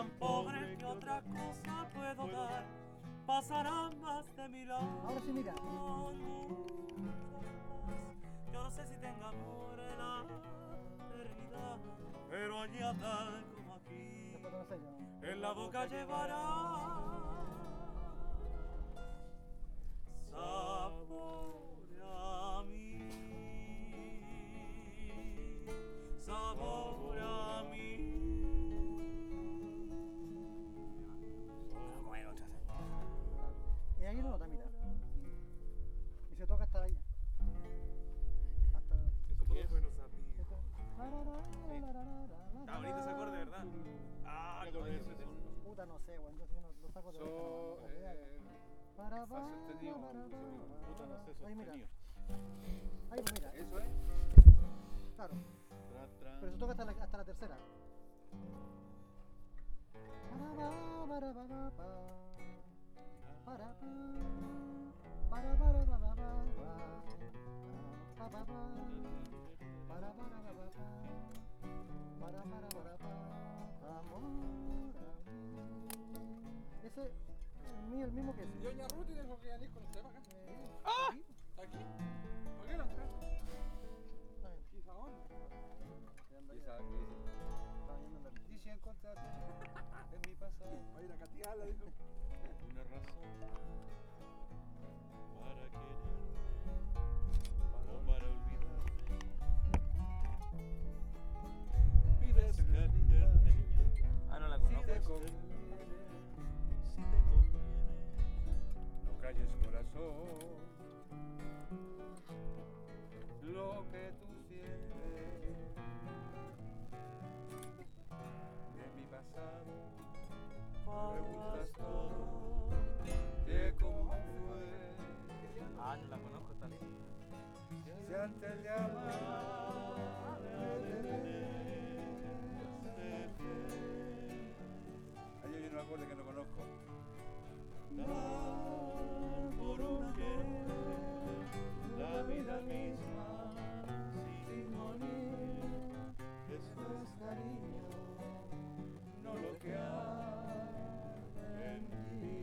tan pobre que otra cosa puedo dar. Pasarán más de 1000 años. Ahora sí, mira. Yo no sé si tenga amor en la eternidad, pero allá tal como aquí, Después no sé yo. en la boca llevará sabor a mí, sabor a mí. Como en otras. Y ahí no nota, mira. Y se toca hasta ahí. Hasta. Eso qué es, buenos amigos. Está bonito ese acorde, ¿verdad? Ah, ¿Qué no, acorde ese es es ese? Puta, no sé, weón. Yo si no lo saco de Fa sostenido, puta, no sé, ahí, mira. sostenido. Ahí, pues mira. Eso es. Claro. Tra, tra. Pero se toca hasta la tercera. Ese es el mismo que ese. Doña Ruth dijo que venir con usted para acá. ¡Ah! ¿Aquí? ¿Por qué no está? Quizá dónde. Quizá que dice encontrarte en mi pasado Va a ir a castigarla, dijo. una razón para quererte o para olvidarme. Pides cariño. Ah, no la si conozco. te conviene, Si te conviene. no calles corazón lo que tú sientes de mi pasado. Preguntas todo de cómo fue. Ah, no la conozco, está linda. Si antes de amar hay un acorde que no conozco. Dar por un querer la vida misma sin morir. Eso es cariño, no lo que hay en ti.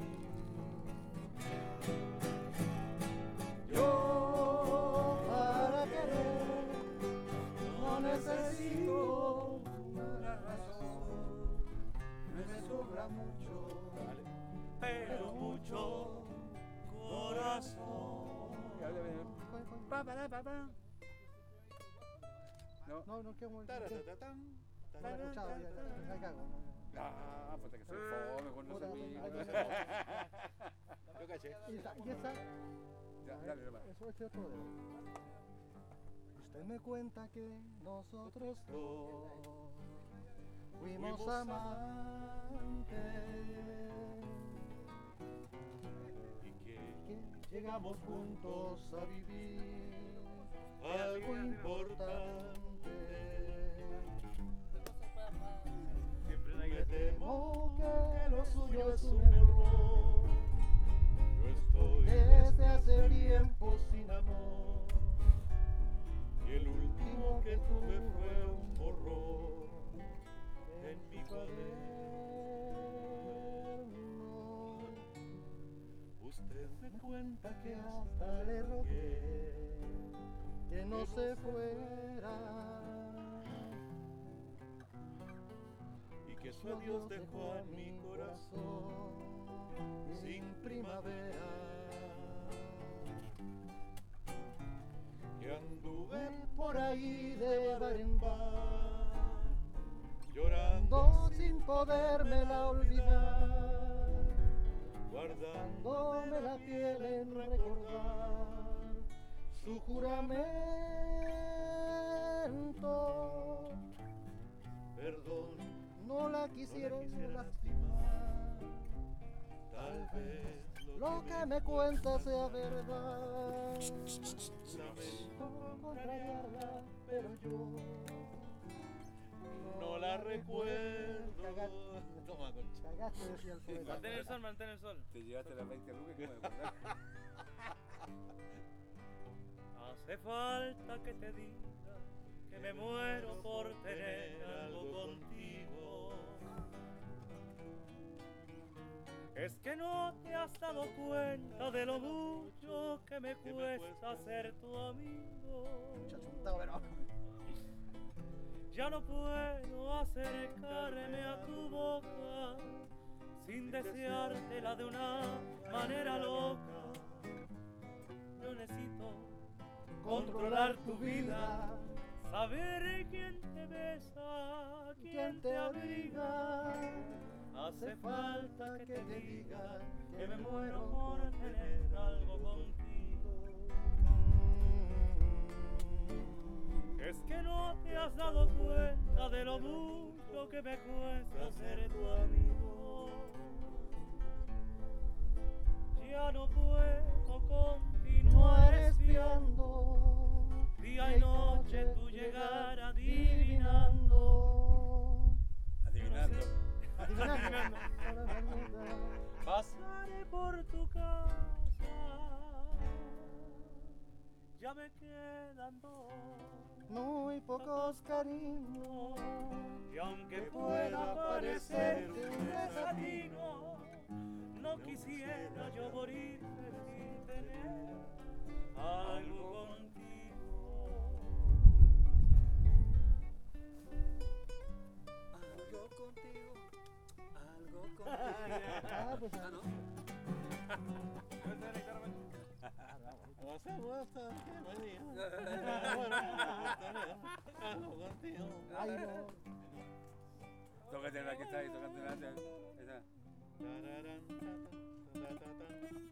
Yo para querer no necesito una razón, me sobra mucho, Pero mucho corazón. No, no, que muy. Taratatatán, No lo he escuchado, ya me cago. Ah, puta que soy fome con los amigos. Yo caché. Y esa. Ya, dale nomás. Eso es otro dedo. Usted me cuenta que nosotros dos fuimos amantes, Y que que llegamos juntos a vivir algo importante. Siempre Me me temo temo que lo suyo es un error. error. Yo estoy Desde hace tiempo sin amor. y el último que tuve fue un borrón en mi cuaderno. Usted me cuenta Que que hasta le rogué que no se fuera y que su adiós dejó en mi corazón sin primavera. que anduve Por ahí de bar en bar, llorando ando sin podérmela olvidar, guardándome dándome la piel en recordar su juramento. perdón, No la quisiera lastimar, tal vez lo que me cuenta sea verdad. lamento Por contrariarla, pero yo no la recuerdo. Toma, concha. cagaste, decía el poeta. Mantén el sol, mantén el sol. Te llevaste las 20 lucas que me acordar. Hace falta que te diga que me muero por tener algo contigo. que no te has dado cuenta de lo mucho que me cuesta ser tu amigo. Mucho chuntado, pero. Ya no puedo acercarme a tu boca sin deseártela de una manera loca. Yo necesito controlar tu vida, saber quién te besa, quién te abriga. Hace falta que te diga que me muero por tener algo contigo. Es que no te has dado cuenta de lo mucho que me cuesta ser tu amigo. Ya no puedo continuar espiando día y noche tu llegar adivinando. Adivinando. Adivinando. Pasaré por tu casa, ya me quedan dos. Muy pocos cariños. Y aunque pueda parecerte un desatino, no quisiera yo morir sin tener algo contigo. Algo contigo, algo contigo. Ah, pues Ah, ¿no? No se gusta que me digas. Algo contigo. ay, no. Tócate la que está ahí, tócate la esa. Tararán, ta, ta, ta, ta.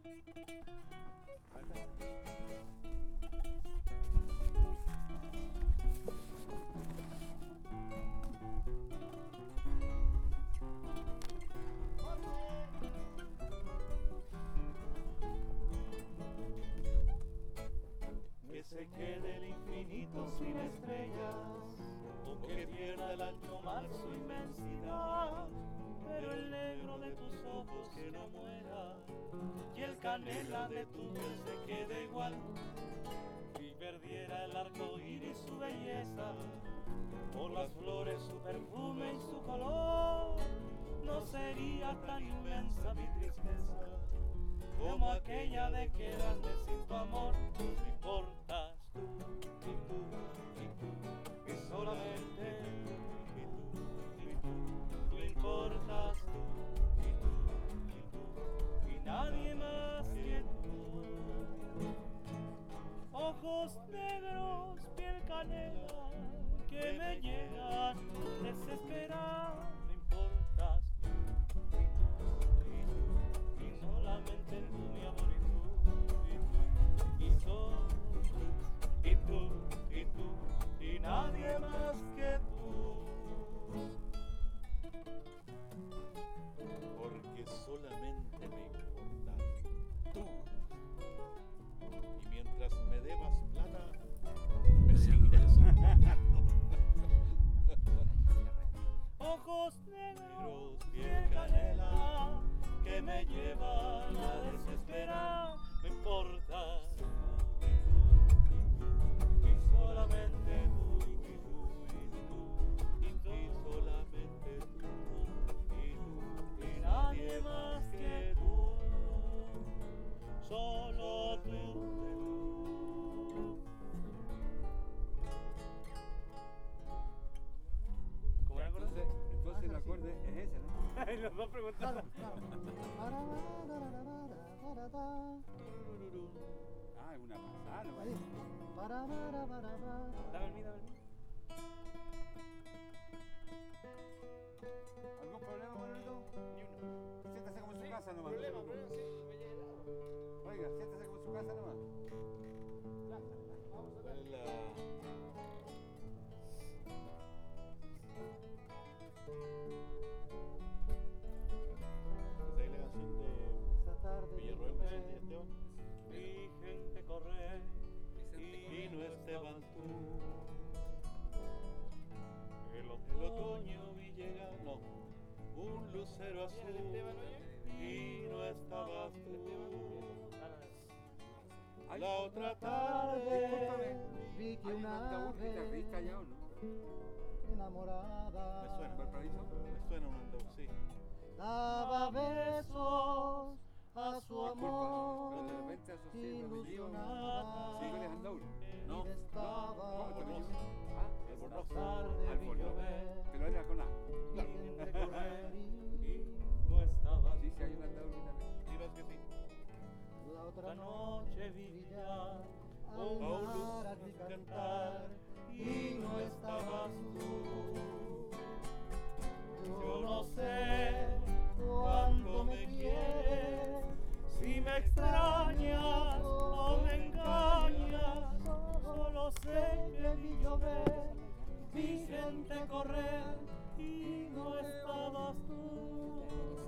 Que se quede el infinito sin estrellas, o que pierda el ancho mar su inmensidad, pero el negro de tus ojos que no muera, y el canela de tu piel se quede igual. Si perdiera el arco iris su belleza, o las flores su perfume y su color, no sería tan inmensa mi tristeza como aquella de quedarme sin tu amor. No importas tú, y tú, y tú, y solamente tú, y tú, no importas tú, y tú, y tú, y nadie más que tú. Ojos negros, piel canela, que me llegan desesperar. No importas tú, y tú, y solamente tú, mi amor, y solo tú, y tú, y tú, y nadie más que tú. Porque solamente me importas tú. Y mientras me debas plata, me seguirás. Ojos negros, piel canela, que me llevan a desesperar. No importa tú, y solamente tú, y solamente tú, y nadie más que tú, solo tú. ¿Cómo era el acorde? Entonces el acorde es ese, ¿no? Los dos preguntaron. Claro, claro. Ah, es una manzana. Ahí. Dame el mío, dame el mío. ¿Algún problema, Manolito? Ni uno. Siéntese como en su casa nomás. Problema, sí, me llega. Oiga, siéntese como en su casa nomás. Vamos a ¿Cuál es la...? ¿Esa es la canción de Esta tarde Villarroel con Santi Esteban? Vi gente correr Y no Esteban tú. el El otoño. otoño vi llegar, no, un lucero azul. Y no estabas tú. Ay, La otra tarde tarde vi que Hay una un guitarrista ave allá, ¿o no? enamorada me suena, ¿Valparaíso? me suena un andau, sí. daba besos su amor Pero de repente asocié el apellido. ilusionada. Sí, con Alejandro. No, Estaba ¿cómo te apellido? El esta borroso. tarde vi Alfonso. llover, Pero era con A. vi gente correr Y no estabas Sí, tú. sí, hay un andador también. ¿Sí ves que sí? la otra La noche vi brillar al Paulus mar aquí cantar y no estabas tú. Yo Yo no sé cuánto me quieres, si me extrañas o me engañas. Solo sé que vi llover, vi gente correr y no estabas tú.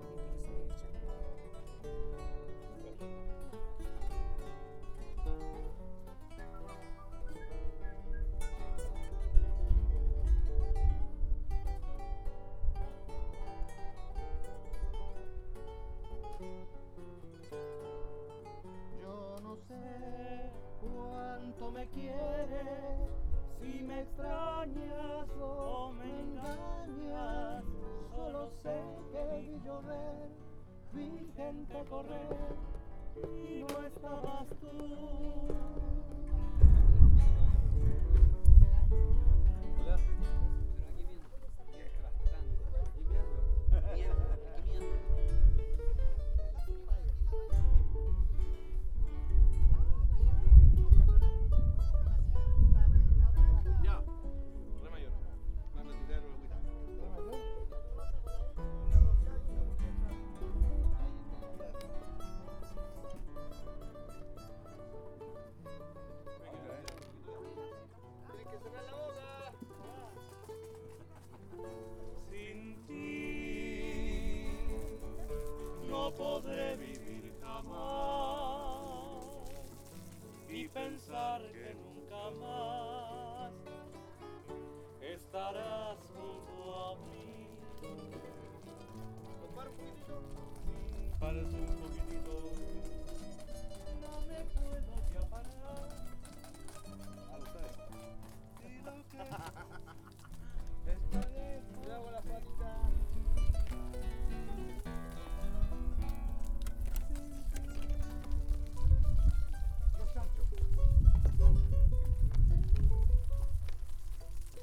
Yo no sé cuánto me quieres, Si me extrañas o me engañas, solo sé que vi llover, vi gente correr y no estabas tú. Hola. Mientras tanto, Aquí viendo. ya. Re mayor. Más mentira, no lo cuida. Tienes que cerrar la boca. Sin ti no podré vivir jamás y pensar que nunca más estarás junto a mí. Para un poquitito. Parece un poquito